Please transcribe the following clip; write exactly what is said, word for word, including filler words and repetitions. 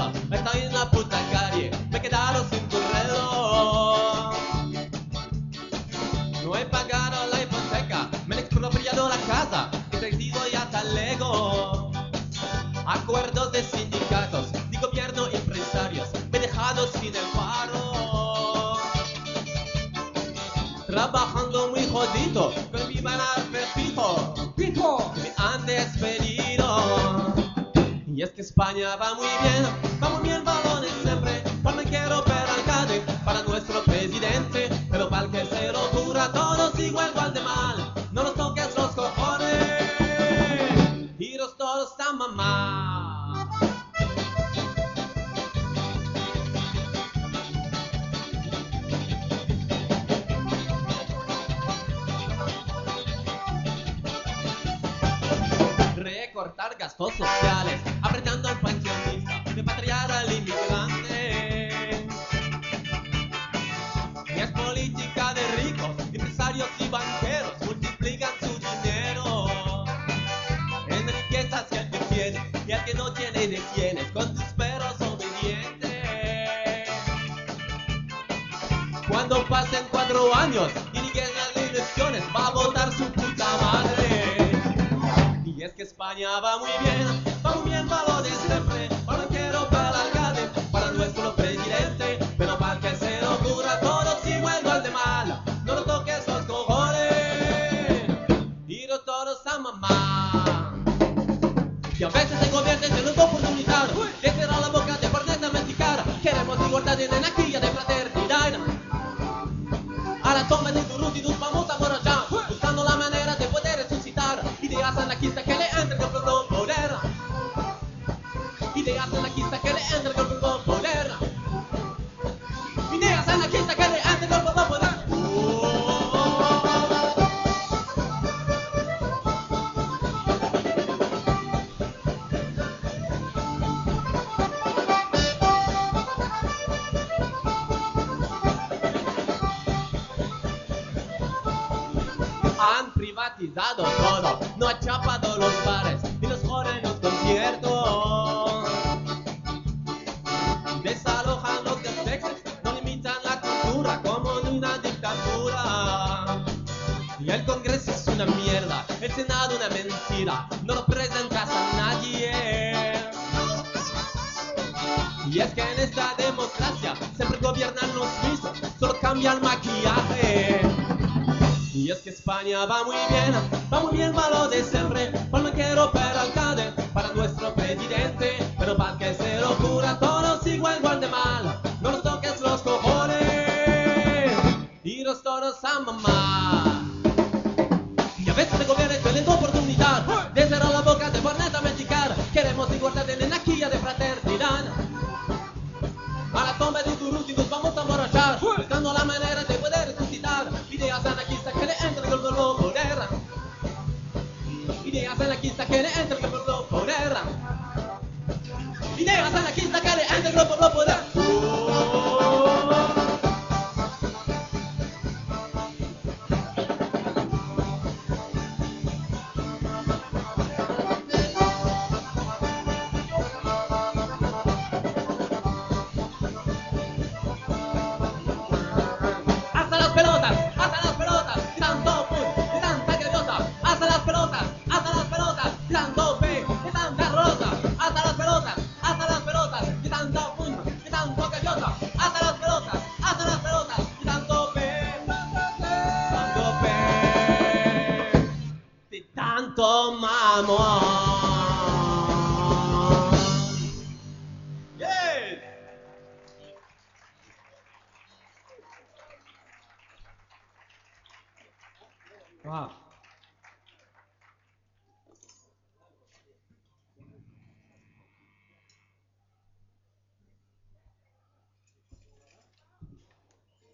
miedo, estoy en la puta calle, me he quedado sin tu reloj. No he pagado la hipoteca, me han expropiado la casa, he crecido y hasta lego. Acuerdos de sindicatos, de gobierno y empresarios, me he dejado sin el paro. Trabajando muy jodido, con mi banal pepito, ¡Pijo! me han despedido. Y es que España va muy bien, va muy bien balones siempre. Cuando quiero ver alcalde para nuestro presidente, pero para el que se lo ocurra todos igual, igual de mal. No nos toques los cojones, iros todos a mamá. Recortar gastos sociales, apretando al pensionista, repatriar al inmigrante. Y es política de ricos, empresarios y banqueros, multiplican su dinero en riquezas que el que tiene y al que no tiene detienes con tus perros obedientes. Cuando pasen cuatro años y lleguen las elecciones, va a votar su puta madre. Y es que España va muy bien, va muy bien, va lo de siempre. Ahora quiero para el alcalde, para nuestro presidente, pero para que se lo ocurra todos igual, igual de mal. No lo toques los cojones, iros todos a mamá. Y a veces el gobierno tiene una oportunidad de cerrar la boca de forneta mendicar. Queremos igualdad en anarquía de fraternidad. A la toma de Turut y nos vamos a borrachar, buscando la manera de poder resucitar ideas anarquistas que le entren al pueblo poder. Ideas anarquistas que le entren al pueblo poder. Ideas anarquistas que le entren al pueblo poder. Han privatizado todo, no han chapado los bares y los joden los conciertos. Desalojan los complexos, no limitan la cultura como en una dictadura. Y el Congreso es una mierda, el Senado una mentira, no representas a nadie. Y es que en esta democracia siempre gobiernan los mismos, solo cambia el maquillaje. Y es que España va muy bien, va muy bien, va lo de siempre. Cuando quiero para alcalde, para nuestro presidente, pero para que se lo ocurra todos igual, igual de mal. No nos toques los cojones, iros todos a mamá. Y a veces el gobierno tiene la oportunidad de cerrar la boca de forneta mendicar. Queremos igualdad en anarquía de fraternidad. A la tumba de Turut y nos vamos a emborrachar, buscando la manera de poder resucitar ideas anarquistas que le entren al pueblo poder. Ideas anarquistas que le entren al pueblo poder. Ideas anarquistas que le entren al pueblo poder. Hasta las pelotas, hasta las pelotas, de tanto pum, de tanta gaviota. Hasta las pelotas, hasta las pelotas, de tanto pe, de tanta rosa. Hasta las pelotas, hasta las pelotas, de tanto pum, de tanto gaviota. Hasta las pelotas, hasta las pelotas, de tanto pe, tanto pe, de tanto mamón. Yeah. Ah.